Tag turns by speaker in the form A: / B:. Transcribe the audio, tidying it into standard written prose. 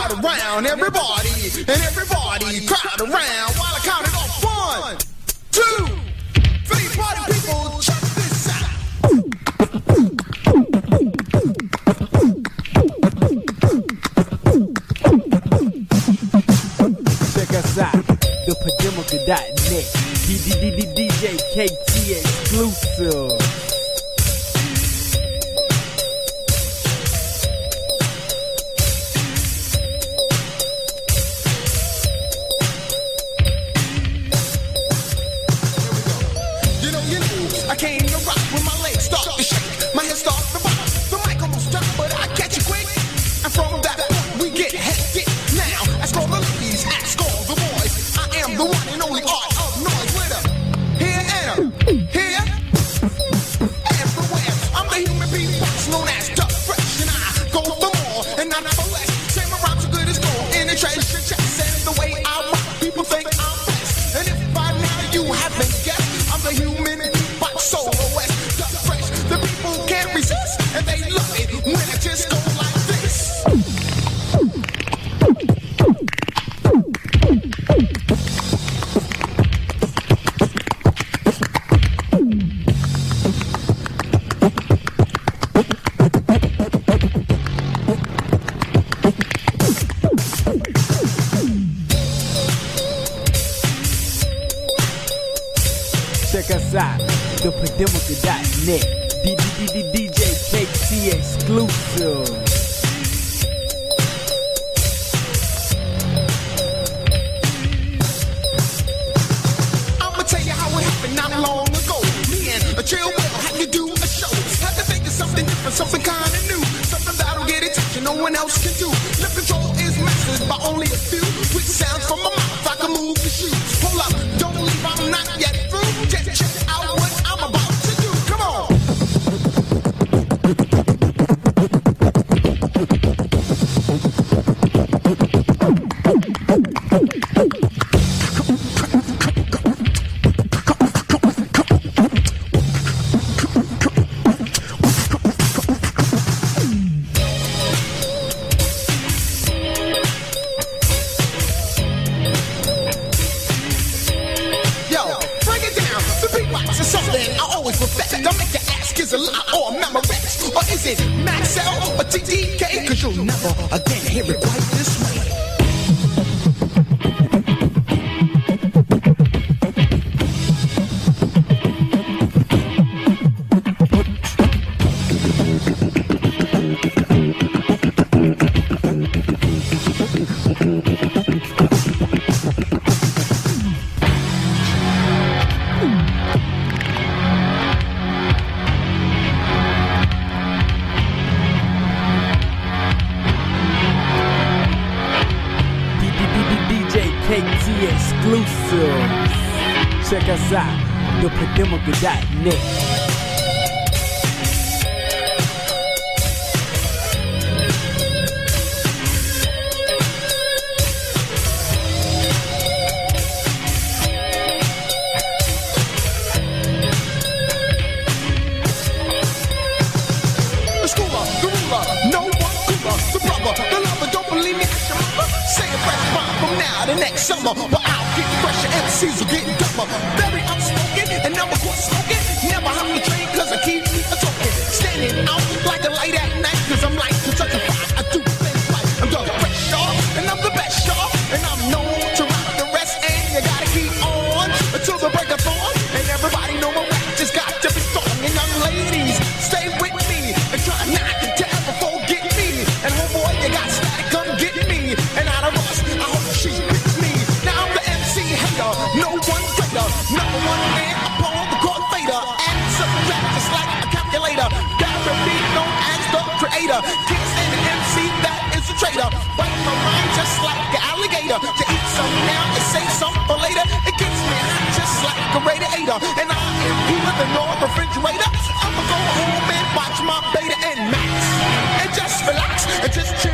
A: crowd around. Everybody and everybody crowd around while I count it off. 1, 2, 3. Party people, check this out.
B: Check us out, thepodemica.net. DJ KT exclusive.
A: I came to rock when my legs start to shake, my head starts to rock. The mic almost dropped, but I catch it quick. And from that point we get hectic. Now ask all the ladies, ask all the boys. I am the one and only art of noise. With a here and a here, everywhere. I'm the human beatbox known as Duck Fresh, and I go for more and not for less. Say my rhymes are good as gold in the treasure chest, and the way I rock, people think I'm best. And if by now you haven't guessed, I'm the human soloist, Duck Fresh. The people can't resist, and they love it when I just go like this.
B: Check us out, thepodemica.net. DJ KT exclusive.
A: I'ma tell you how it happened not long ago. Me and a chill Will had to do a show. Had to think of something different, something kinda new, something that'll get attention no one else can do. Lip control is mastered by only a few. With sounds from my mouth, I can move the shoes. Hold up, don't leave, I'm not yet through. Just check out what I'm about to do. Come on. It's something I always perfect. Don't make you ask, is a lie or a Memorex? Or is it Maxell or TDK? Cause you'll never again hear it quite this way.
B: KT exclusive. Check us out, thepodemica.net.
A: The schooler, the ruler, no one cooler. The brother, the lover, don't believe me, ask your mother. Say a fresh rhyme from now to next summer. But I'll get fresher, MCs will get dumber. Very outspoken and never quit smoking. Never have to train cause I keep talking. Standing out like a light at night cause I'm like to touch a fire. I do things right. I'm Duck Fresh, y'all, and I'm the best, y'all. And I'm known to rock the rest, and you gotta keep on until the break of dawn. And everybody know my rap just got to be strong. And young ladies, stay with me and try not to ever forget me. And homeboy, you got static, come get me. And out of us, I hope she picks me. Now I'm the MC hater, no one greater. Number one man upon the court fader. And subtract just like a calculator. Gotta be known as the creator. Can't stand an MC that is a traitor. Bite my mind just like an alligator. To eat some now and say some for later. It gets me hot just like a radiator. And I am cooler than no refrigerator. I'ma go home and watch my Beta and Max. And just relax and just chill.